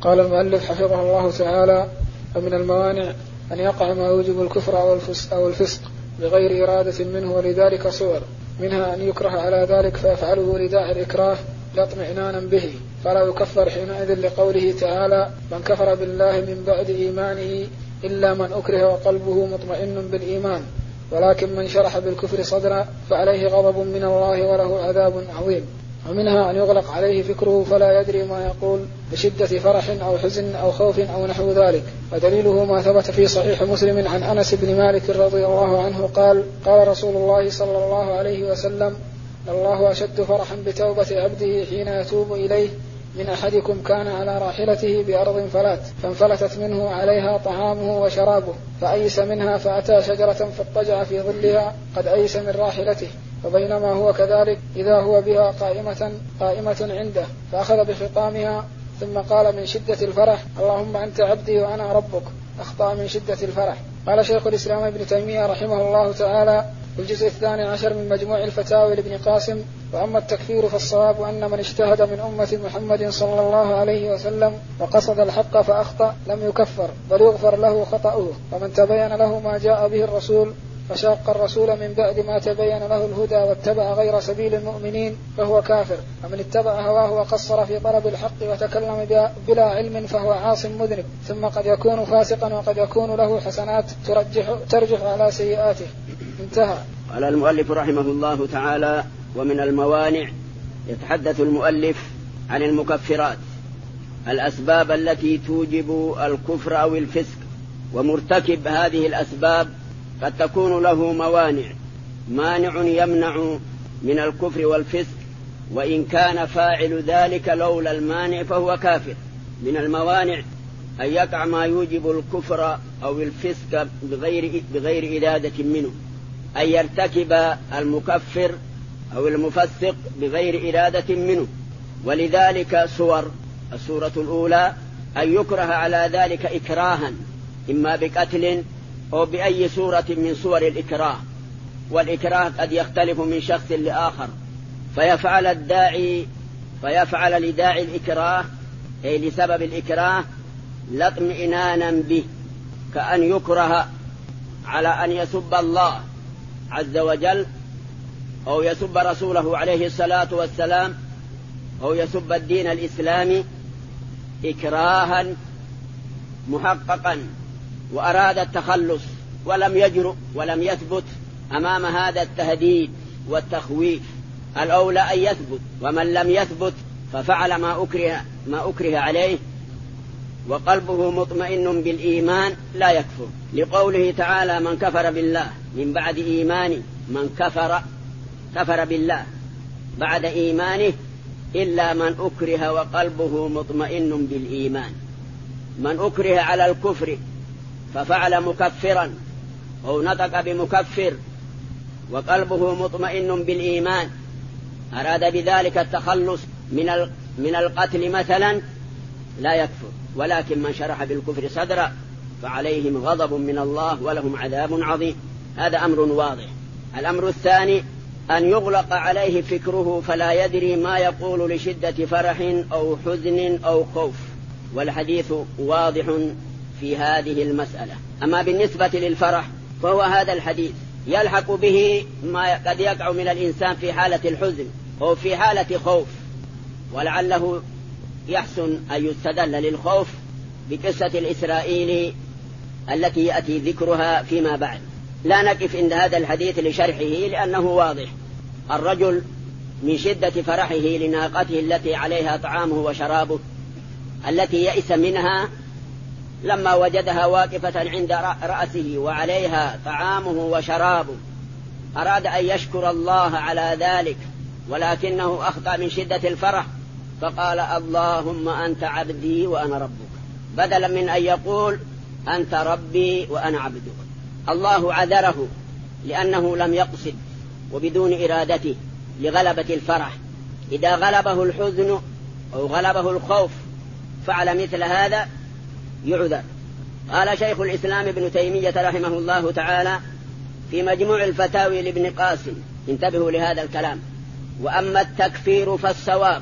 قال المؤلف حفظه الله تعالى: ومن الموانع أن يقع ما يوجب الكفر أو الفسق بغير إرادة منه، ولذلك صور، منها أن يكره على ذلك فيفعله لداعي الإكراه لا اطمئنانا به فلا يكفر حينئذ، لقوله تعالى: من كفر بالله من بعد إيمانه إلا من أكره وقلبه مطمئن بالإيمان، ولكن من شرح بالكفر صدرا فعليه غضب من الله وله عذاب عظيم. ومنها أن يغلق عليه فكره فلا يدري ما يقول بشدة فرح أو حزن أو خوف أو نحو ذلك. ودليله ما ثبت في صحيح مسلم عن أنس بن مالك رضي الله عنه قال: قال رسول الله صلى الله عليه وسلم: الله أشد فرحا بتوبة عبده حين يتوب إليه من أحدكم كان على راحلته بأرض فلات فانفلتت منه عليها طعامه وشرابه فأيس منها فأتى شجرة فاضطجع في ظلها قد أيس من راحلته، وبينما هو كذلك إذا هو بها قائمة عنده فأخذ بخطامها ثم قال من شدة الفرح: اللهم أنت عبدي وأنا ربك، أخطأ من شدة الفرح. قال شيخ الإسلام ابن تيمية رحمه الله تعالى في الجزء 12 من مجموع الفتاوى لابن قاسم: وأما التكفير فالصواب أن من اجتهد من أمة محمد صلى الله عليه وسلم وقصد الحق فأخطأ لم يكفر بل يغفر له خطأه، ومن تبين له ما جاء به الرسول فشاق الرسول من بعد ما تبين له الهدى واتبع غير سبيل المؤمنين فهو كافر، ومن اتبع هواه وقصر في طلب الحق وتكلم بلا علم فهو عاص مذنب، ثم قد يكون فاسقا وقد يكون له حسنات ترجح على سيئاته. انتهى. قال المؤلف رحمه الله تعالى: ومن الموانع يتحدث المؤلف عن المكفرات، الأسباب التي توجب الكفر أو الفسق، ومرتكب هذه الأسباب قد تكون له موانع، مانع يمنع من الكفر والفسق وإن كان فاعل ذلك لولا المانع فهو كافر. من الموانع أن يقع ما يوجب الكفر أو الفسق بغير إرادة منه، أن يرتكب المكفر أو المفسق بغير إرادة منه، ولذلك صور: الصورة الأولى أن يكره على ذلك إكراها، إما بقتل أو بأي صورة من صور الإكراه، والإكراه قد يختلف من شخص لآخر، فيفعل لداعي الإكراه أي لسبب الإكراه لا اطمئنانا به، كأن يكره على أن يسب الله عز وجل أو يسب رسوله عليه الصلاة والسلام أو يسب الدين الإسلامي إكراها محققا، وأراد التخلص ولم يجرؤ ولم يثبت أمام هذا التهديد والتخويف، الأولى أن يثبت، ومن لم يثبت ففعل ما أكره عليه وقلبه مطمئن بالإيمان لا يكفر، لقوله تعالى: من كفر بالله من بعد إيمانه، من كفر بالله بعد إيمانه إلا من أكره وقلبه مطمئن بالإيمان. من أكره على الكفر ففعل مكفرا أو نطق بمكفر وقلبه مطمئن بالإيمان، أراد بذلك التخلص من القتل مثلا، لا يكفر، ولكن من شرح بالكفر صدرا فعليهم غضب من الله ولهم عذاب عظيم. هذا أمر واضح. الأمر الثاني أن يغلق عليه فكره فلا يدري ما يقول لشدة فرح أو حزن أو خوف، والحديث واضح في هذه المسألة. أما بالنسبة للفرح فهو هذا الحديث يلحق به ما قد يقع من الإنسان في حالة الحزن أو في حالة خوف، ولعله يحسن أن يستدل للخوف بقصة الإسرائيلي التي يأتي ذكرها فيما بعد. لا نقف عند هذا الحديث لشرحه لأنه واضح. الرجل من شدة فرحه لناقته التي عليها طعامه وشرابه التي يئس منها لما وجدها واقفة عند رأسه وعليها طعامه وشرابه، أراد أن يشكر الله على ذلك، ولكنه أخطأ من شدة الفرح فقال: اللهم أنت عبدي وأنا ربك، بدلا من أن يقول أنت ربي وأنا عبدك. الله عذره لأنه لم يقصد وبدون إرادته لغلبة الفرح. إذا غلبه الحزن أو غلبه الخوف فعل مثل هذا يعذر. قال شيخ الإسلام ابن تيمية رحمه الله تعالى في مجموع الفتاوي لابن قاسم، انتبهوا لهذا الكلام: وأما التكفير فالصواب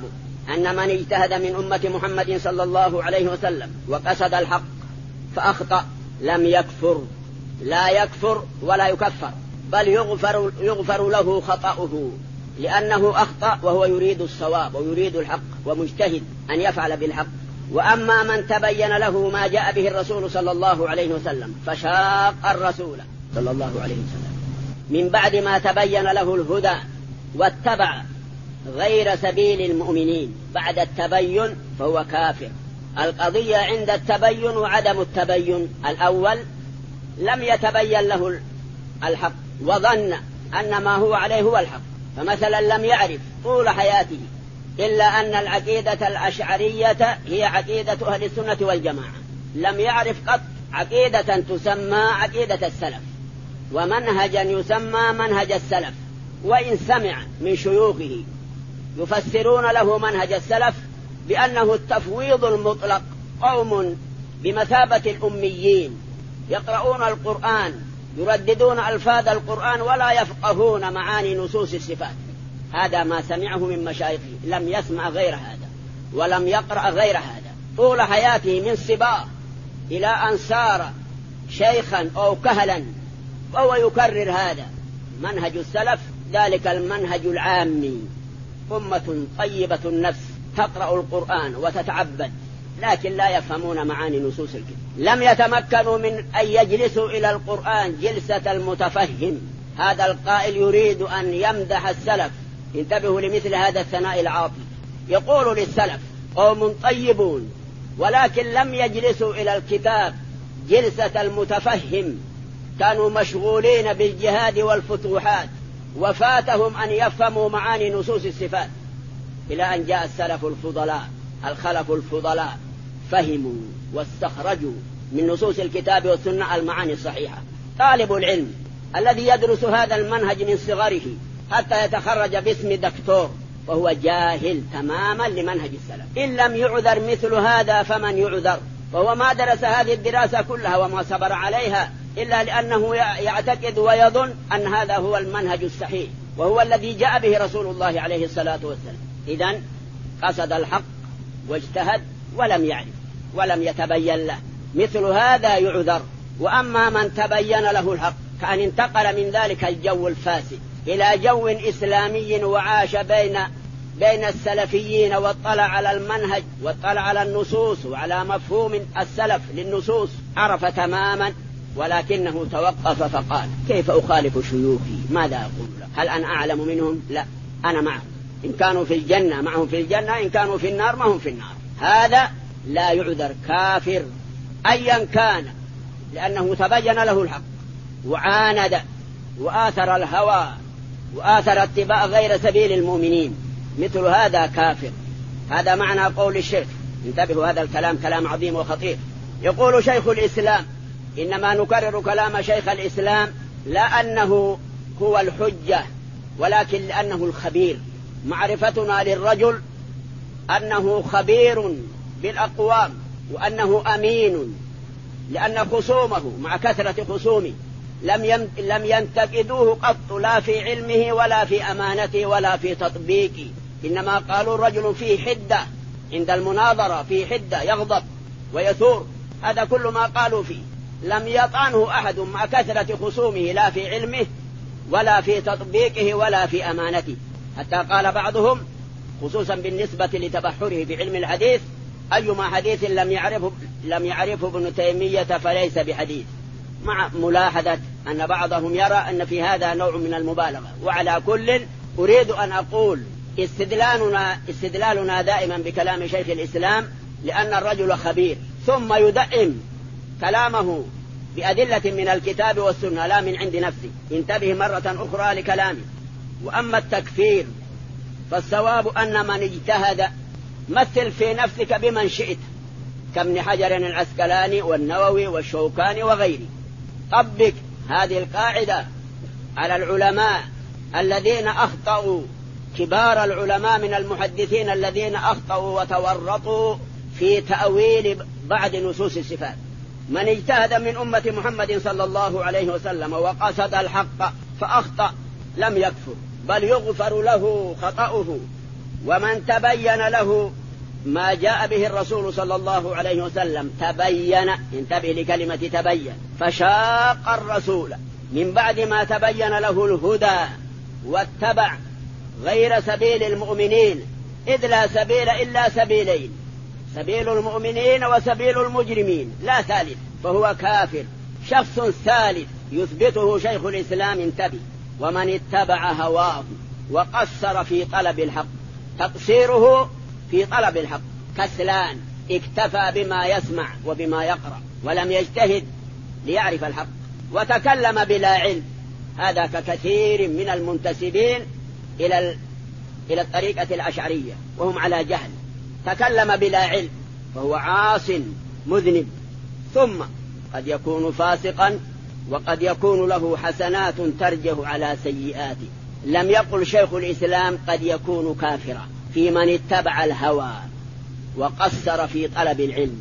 أن من اجتهد من أمة محمد صلى الله عليه وسلم وقصد الحق فأخطأ لم يكفر، لا يكفر ولا يكفر، بل يغفر له خطأه، لأنه أخطأ وهو يريد الصواب ويريد الحق ومجتهد أن يفعل بالحق. وأما من تبين له ما جاء به الرسول صلى الله عليه وسلم فشاق الرسول صلى الله عليه وسلم من بعد ما تبين له الهدى واتبع غير سبيل المؤمنين بعد التبين فهو كافر. القضية عند التبين وعدم التبين: الأول لم يتبين له الحق وظن أن ما هو عليه هو الحق، فمثلا لم يعرف طول حياته إلا أن العقيدة الأشعرية هي عقيدة أهل السنة والجماعة، لم يعرف قط عقيدة تسمى عقيدة السلف ومنهجا يسمى منهج السلف، وإن سمع من شيوخه يفسرون له منهج السلف بأنه التفويض المطلق، قوم بمثابة الأميين يقرؤون القرآن يرددون ألفاظ القرآن ولا يفقهون معاني نصوص الصفات. هذا ما سمعه من مشايخه، لم يسمع غير هذا ولم يقرأ غير هذا طول حياته من صباه إلى أن صار شيخا أو كهلا، وهو يكرر هذا منهج السلف، ذلك المنهج العامي. أمة طيبة النفس تقرأ القرآن وتتعبد لكن لا يفهمون معاني نصوص الكتاب، لم يتمكنوا من أن يجلسوا إلى القرآن جلسة المتفهم. هذا القائل يريد أن يمدح السلف، انتبهوا لمثل هذا الثناء العاطفي، يقول للسلف قوم طيبون ولكن لم يجلسوا إلى الكتاب جلسة المتفهم، كانوا مشغولين بالجهاد والفتوحات وفاتهم أن يفهموا معاني نصوص الصفات، إلى أن جاء السلف الفضلاء الخلف الفضلاء فهموا واستخرجوا من نصوص الكتاب والسنة المعاني الصحيحة. طالب العلم الذي يدرس هذا المنهج من صغره حتى يتخرج باسم دكتور فهو جاهل تماما لمنهج السلف. إن لم يعذر مثل هذا فمن يعذر؟ وهو ما درس هذه الدراسة كلها وما صبر عليها إلا لأنه يعتقد ويظن أن هذا هو المنهج الصحيح وهو الذي جاء به رسول الله عليه الصلاة والسلام. إذن قصد الحق واجتهد ولم يعرف ولم يتبين له، مثل هذا يعذر. وأما من تبين له الحق كأن انتقل من ذلك الجو الفاسد إلى جو إسلامي وعاش بين السلفيين واطلع على المنهج واطلع على النصوص وعلى مفهوم السلف للنصوص، عرف تماما، ولكنه توقف فقال كيف أخالف شيوخي؟ ماذا أقول له؟ هل أنا أعلم منهم؟ لا، أنا معهم، إن كانوا في الجنة معهم في الجنة، إن كانوا في النار معهم في النار. هذا لا يعذر، كافر أيا كان، لأنه تبين له الحق وعاند وآثر الهوى وآثر اتباع غير سبيل المؤمنين، مثل هذا كافر. هذا معنى قول الشيخ، انتبهوا، هذا الكلام كلام عظيم وخطير. يقول شيخ الإسلام، إنما نكرر كلام شيخ الإسلام لا أنه هو الحجة ولكن لأنه الخبير. معرفتنا للرجل أنه خبير بالأقوام وأنه أمين، لأن خصومه مع كثرة خصومه لم ينتقدوه قط، لا في علمه ولا في أمانته ولا في تطبيقه، إنما قالوا الرجل فيه حدة عند المناظرة، فيه حدة يغضب ويثور، هذا كل ما قالوا فيه. لم يطعنه أحد مع كثرة خصومه لا في علمه ولا في تطبيقه ولا في أمانته، حتى قال بعضهم خصوصا بالنسبة لتبحره بعلم الحديث: أيما حديث لم يعرفه ابن تيمية فليس بحديث، مع ملاحظة أن بعضهم يرى أن في هذا نوع من المبالغة. وعلى كل أريد أن أقول استدلالنا دائما بكلام شيخ الإسلام لأن الرجل خبير، ثم يدعم كلامه بأدلة من الكتاب والسنة لا من عند نفسه. انتبه مرة أخرى لكلامي. وأما التكفير فالصواب أن من اجتهد، مثل في نفسك بمن شئت كابن حجر العسقلاني والنووي والشوكاني وغيره، طبق هذه القاعدة على العلماء الذين أخطأوا، كبار العلماء من المحدثين الذين أخطأوا وتورطوا في تأويل بعض نصوص الصفات. من اجتهد من أمة محمد صلى الله عليه وسلم وقصد الحق فأخطأ لم يكفر، بل يغفر له خطأه ومن تبين له ما جاء به الرسول صلى الله عليه وسلم تبين، انتبه لكلمة تبين، فشاق الرسول من بعد ما تبين له الهدى واتبع غير سبيل المؤمنين، إذ لا سبيل إلا سبيلين، سبيل المؤمنين وسبيل المجرمين لا ثالث، فهو كافر. شخص ثالث يثبته شيخ الإسلام، انتبه: ومن اتبع هواه وقصر في طلب الحق، تقصيره في طلب الحق، كسلان، اكتفى بما يسمع وبما يقرأ ولم يجتهد ليعرف الحق، وتكلم بلا علم، هذا ككثير من المنتسبين إلى الطريقة الأشعرية وهم على جهل، تكلم بلا علم فهو عاص مذنب. ثم قد يكون فاسقا وقد يكون له حسنات ترجه على سيئاته. لم يقل شيخ الإسلام قد يكون كافرا في من اتبع الهوى وقصر في طلب العلم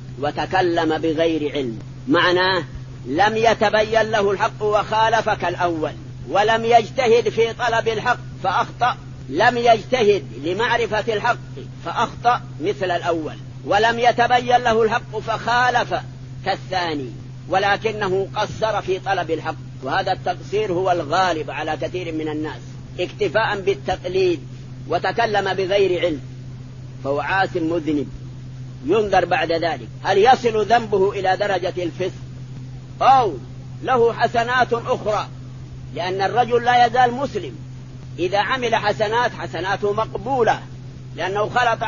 وتكلم بغير علم، معناه لم يتبين له الحق وخالف كالأول، ولم يجتهد في طلب الحق فأخطأ، لم يجتهد لمعرفة الحق فأخطأ مثل الأول، ولم يتبين له الحق فخالف كالثاني، ولكنه قصر في طلب الحق. وهذا التقصير هو الغالب على كثير من الناس، اكتفاء بالتقليد، وتكلم بغير علم، فهو عاص مذنب. ينظر بعد ذلك هل يصل ذنبه إلى درجة الفسق أو له حسنات أخرى، لأن الرجل لا يزال مسلم، إذا عمل حسنات حسناته مقبولة، لأنه خلط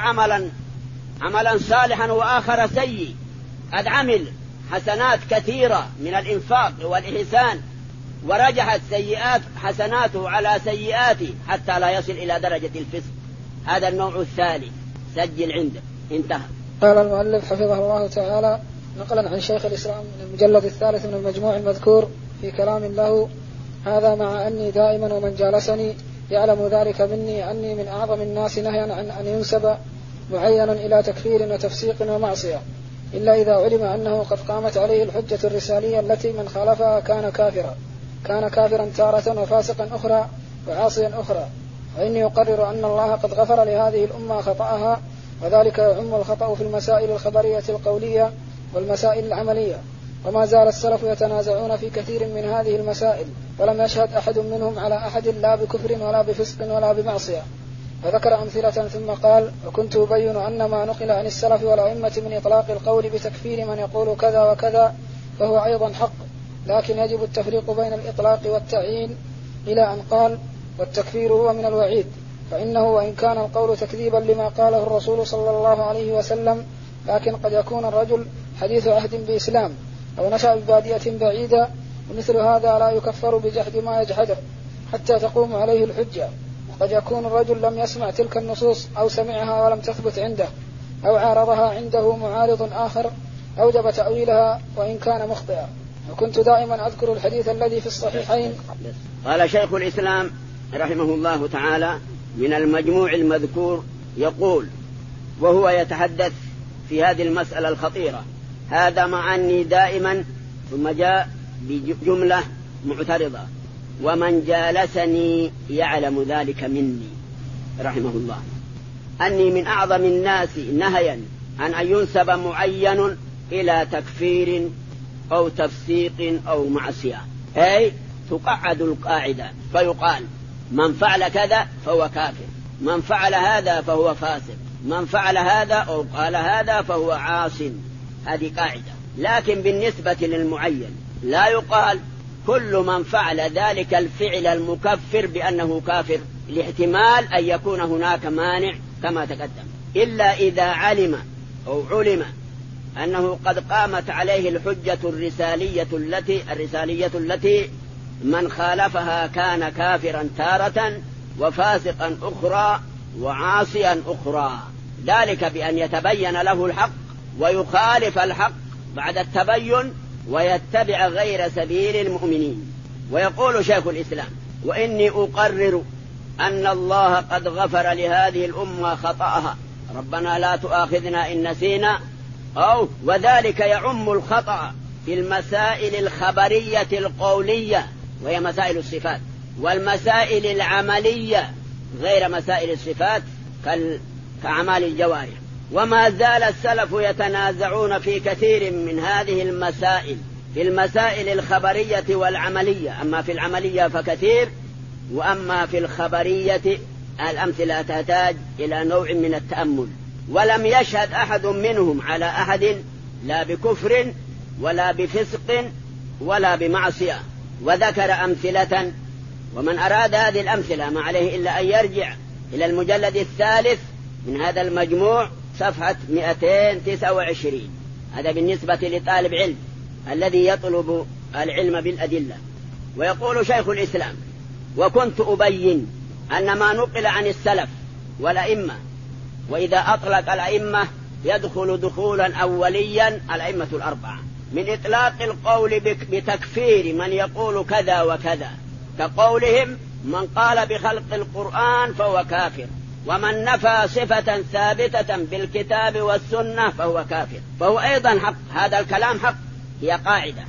عملا صالحا وآخر سيء، قد عمل حسنات كثيرة من الإنفاق والإحسان ورجحت سيئات حسناته على سيئاته حتى لا يصل إلى درجة الفسق. هذا النوع الثالث، سجل عندك. انتهى. قال المؤلف حفظه الله تعالى نقلا عن شيخ الإسلام من المجلد الثالث من المجموع المذكور في كلام له: هذا مع أني دائما ومن جالسني يعلم ذلك مني أني من أعظم الناس نهيا عن أن ينسب معين إلى تكفير وتفسيق ومعصية، إلا إذا علم أنه قد قامت عليه الحجة الرسالية التي من خالفها كان كافرا تارة وفاسقا أخرى وعاصيا أخرى. وإني أقرر أن الله قد غفر لهذه الأمة خطأها، وذلك يعم الخطأ في المسائل الخبرية القولية والمسائل العملية، وما زال السلف يتنازعون في كثير من هذه المسائل، ولم يشهد أحد منهم على أحد لا بكفر ولا بفسق ولا بمعصية. فذكر أمثلة ثم قال: وكنت أبين أن ما نقل عن السلف والأئمة من إطلاق القول بتكفير من يقول كذا وكذا فهو أيضا حق، لكن يجب التفريق بين الإطلاق والتعيين، إلى أن قال: والتكفير هو من الوعيد، فإنه وإن كان القول تكذيبا لما قاله الرسول صلى الله عليه وسلم، لكن قد يكون الرجل حديث عهد بإسلام أو نشأ ببادية بعيدة، ومثل هذا لا يكفر بجحد ما يجحده حتى تقوم عليه الحجة. وقد يكون الرجل لم يسمع تلك النصوص أو سمعها ولم تثبت عنده، أو عارضها عنده معارض آخر أوجب تأويلها وإن كان مخطئا. وكنت دائما أذكر الحديث الذي في الصحيحين. قال شيخ الإسلام رحمه الله تعالى من المجموع المذكور، يقول وهو يتحدث في هذه المسألة الخطيرة: هذا مع أني دائما، ثم جاء بجملة معترضة: ومن جالسني يعلم ذلك مني، رحمه الله، أني من أعظم الناس نهيا عن أن ينسب معين إلى تكفير أو تفسيق أو معصية، أي تقعد القاعدة فيقال من فعل كذا فهو كافر، من فعل هذا فهو فاسق، من فعل هذا أو قال هذا فهو عاص. هذه قاعدة. لكن بالنسبة للمعين لا يقال كل من فعل ذلك الفعل المكفر بأنه كافر، لاحتمال أن يكون هناك مانع كما تقدم، إلا إذا علم أو علم أنه قد قامت عليه الحجة الرسالية التي من خالفها كان كافرا تارة وفاسقا أخرى وعاصيا أخرى، ذلك بأن يتبين له الحق ويخالف الحق بعد التبين ويتبع غير سبيل المؤمنين. ويقول شيخ الإسلام: وإني أقرر أن الله قد غفر لهذه الأمة خطأها، ربنا لا تؤاخذنا إن نسينا، أو وذلك يعم الخطأ في المسائل الخبرية القولية وهي مسائل الصفات، والمسائل العملية غير مسائل الصفات كأعمال الجوارح. وما زال السلف يتنازعون في كثير من هذه المسائل، في المسائل الخبرية والعملية. أما في العملية فكثير، وأما في الخبرية الأمثلة تحتاج إلى نوع من التأمل. ولم يشهد أحد منهم على أحد لا بكفر ولا بفسق ولا بمعصية، وذكر أمثلة. ومن أراد هذه الأمثلة ما عليه إلا أن يرجع إلى المجلد الثالث من هذا المجموع صفحة 229. هذا بالنسبة لطالب علم الذي يطلب العلم بالأدلة. ويقول شيخ الإسلام: وكنت أبين أن ما نقل عن السلف والأئمة، وإذا أطلق الأئمة يدخل دخولا أوليا الأئمة الأربعة، من إطلاق القول بتكفير من يقول كذا وكذا، كقولهم: من قال بخلق القرآن فهو كافر، ومن نفى صفة ثابتة بالكتاب والسنة فهو كافر، فهو أيضا حق. هذا الكلام حق، هي قاعدة،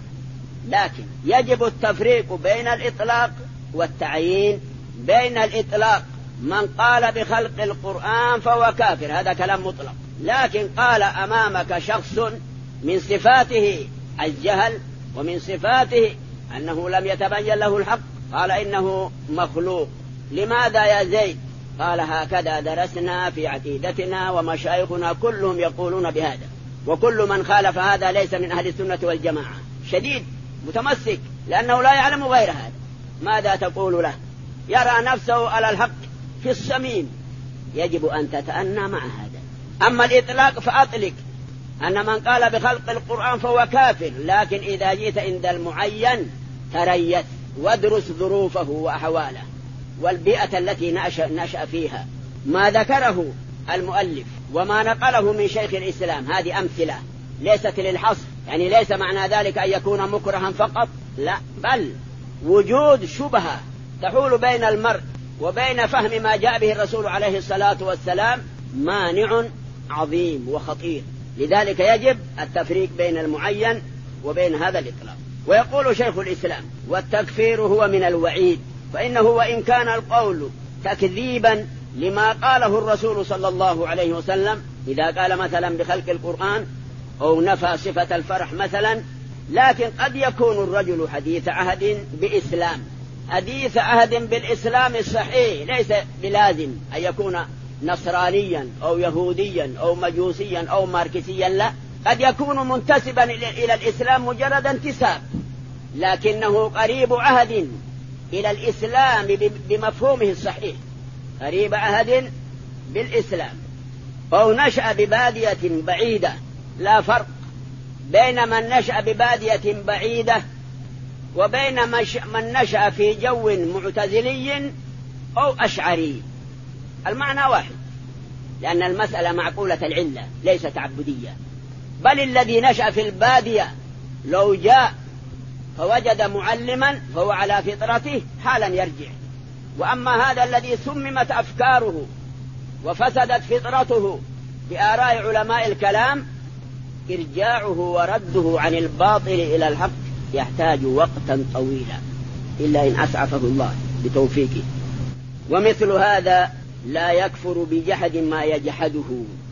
لكن يجب التفريق بين الإطلاق والتعيين. بين الإطلاق: من قال بخلق القرآن فهو كافر، هذا كلام مطلق، لكن قال أمامك شخص من صفاته الجهل ومن صفاته أنه لم يتبين له الحق، قال إنه مخلوق. لماذا يا زيد؟ قال: هكذا درسنا في عقيدتنا ومشايخنا كلهم يقولون بهذا، وكل من خالف هذا ليس من أهل السنة والجماعة. شديد متمسك لأنه لا يعلم غير هذا. ماذا تقول له؟ يرى نفسه على الحق في الصميم. يجب أن تتأنى مع هذا. أما الإطلاق فأطلق أن من قال بخلق القرآن فهو كافر، لكن إذا جئت عند المعين تريث وادرس ظروفه وأحواله والبيئة التي نشأ فيها. ما ذكره المؤلف وما نقله من شيخ الإسلام هذه أمثلة ليست للحصر، يعني ليس معنى ذلك أن يكون مكرها فقط، لا، بل وجود شبهة تحول بين المرء وبين فهم ما جاء به الرسول عليه الصلاة والسلام مانع عظيم وخطير. لذلك يجب التفريق بين المعين وبين هذا الإطلاق. ويقول شيخ الإسلام: والتكفير هو من الوعيد، فإنه وإن كان القول تكذيبا لما قاله الرسول صلى الله عليه وسلم إذا قال مثلا بخلق القرآن أو نفى صفة الفرح مثلا، لكن قد يكون الرجل حديث عهد بإسلام، حديث عهد بالإسلام الصحيح، ليس بلازم أن يكون نصرانيا أو يهوديا أو مجوسيا أو ماركسيا، لا، قد يكون منتسبا إلى الإسلام مجرد انتساب، لكنه قريب عهد إلى الإسلام بمفهومه الصحيح، قريب عهد بالإسلام، أو نشأ ببادية بعيدة. لا فرق بين من نشأ ببادية بعيدة وبين من نشأ في جو معتزلي أو أشعري، المعنى واحد، لأن المسألة معقولة العلة ليست عبودية. بل الذي نشأ في البادية لو جاء فوجد معلما فهو على فطرته حالا يرجع. وأما هذا الذي سممت أفكاره وفسدت فطرته بآراء علماء الكلام، إرجاعه ورده عن الباطل إلى الحق يحتاج وقتا طويلا، إلا إن أسعفه الله بتوفيقه. ومثل هذا لا يكفر بجحد ما يجحده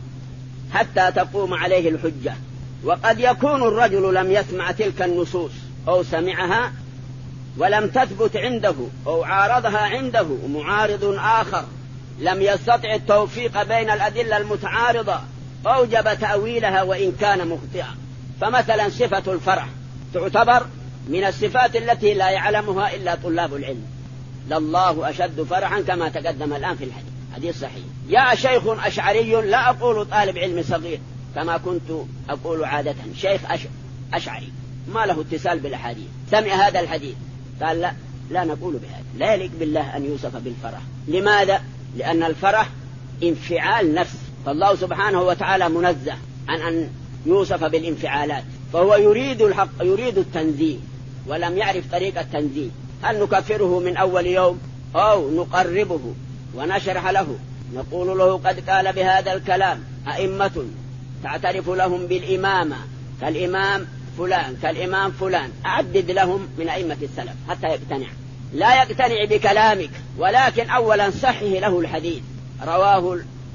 حتى تقوم عليه الحجة. وقد يكون الرجل لم يسمع تلك النصوص أو سمعها ولم تثبت عنده أو عارضها عنده معارض آخر لم يستطع التوفيق بين الأدلة المتعارضة، أوجب تأويلها وإن كان مخطئا. فمثلا صفة الفرح تعتبر من الصفات التي لا يعلمها إلا طلاب العلم. لله أشد فرحا كما تقدم الآن في الحديث، حديث صحيح. جاء شيخ أشعري، لا أقول طالب علم صغير كما كنت أقول عادة، شيخ أشعري ما له اتصال بالأحاديث، سمع هذا الحديث قال لا نقول بهذا، لا يليق بالله أن يوصف بالفرح. لماذا؟ لأن الفرح انفعال نفس، فالله سبحانه وتعالى منزه عن أن يوصف بالانفعالات، فهو يريد الحق، يريد التنزيه ولم يعرف طريقة التنزيه. هل نكفره من أول يوم أو نقربه ونشرح له نقول له قد قال بهذا الكلام أئمة تعترف لهم بالإمامة كالإمام فلان كالإمام فلان، أعدد لهم من أئمة السلف حتى يقتنع. لا يقتنع بكلامك، ولكن أولا صحه له الحديث رواه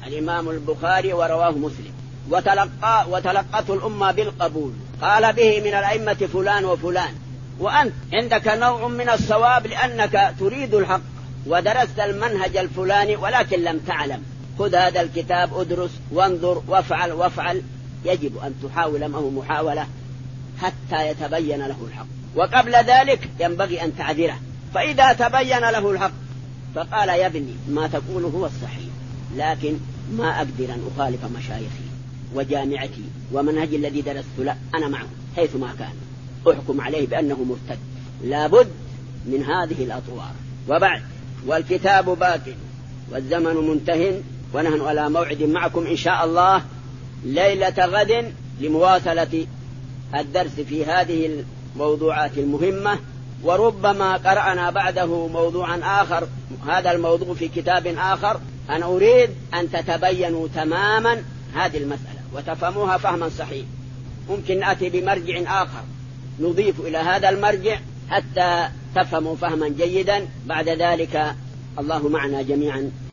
الإمام البخاري ورواه مسلم، وتلقته الأمة بالقبول، قال به من الأئمة فلان وفلان، وأنت عندك نوع من الصواب لأنك تريد الحق ودرست المنهج الفلاني ولكن لم تعلم. خذ هذا الكتاب، أدرس وانظر وافعل. يجب أن تحاول معه محاولة حتى يتبين له الحق، وقبل ذلك ينبغي أن تعذره. فإذا تبين له الحق فقال يا ابني ما تقول هو الصحيح، لكن ما أقدر أن أخالف مشايخي وجامعتي ومنهج الذي درست، لا أنا معه حيثما كان، أحكم عليه بأنه مرتد. لابد من هذه الأطوار. وبعد، والكتاب باق والزمن منتهٍ، ونحن على موعد معكم إن شاء الله ليلة غد لمواصلة الدرس في هذه الموضوعات المهمة، وربما قرأنا بعده موضوعا آخر، هذا الموضوع في كتاب آخر. أنا أريد أن تتبينوا تماما هذه المسألة وتفهموها فهما صحيح. ممكن نأتي بمرجع آخر نضيف إلى هذا المرجع حتى تفهموا فهما جيدا. بعد ذلك الله معنا جميعا.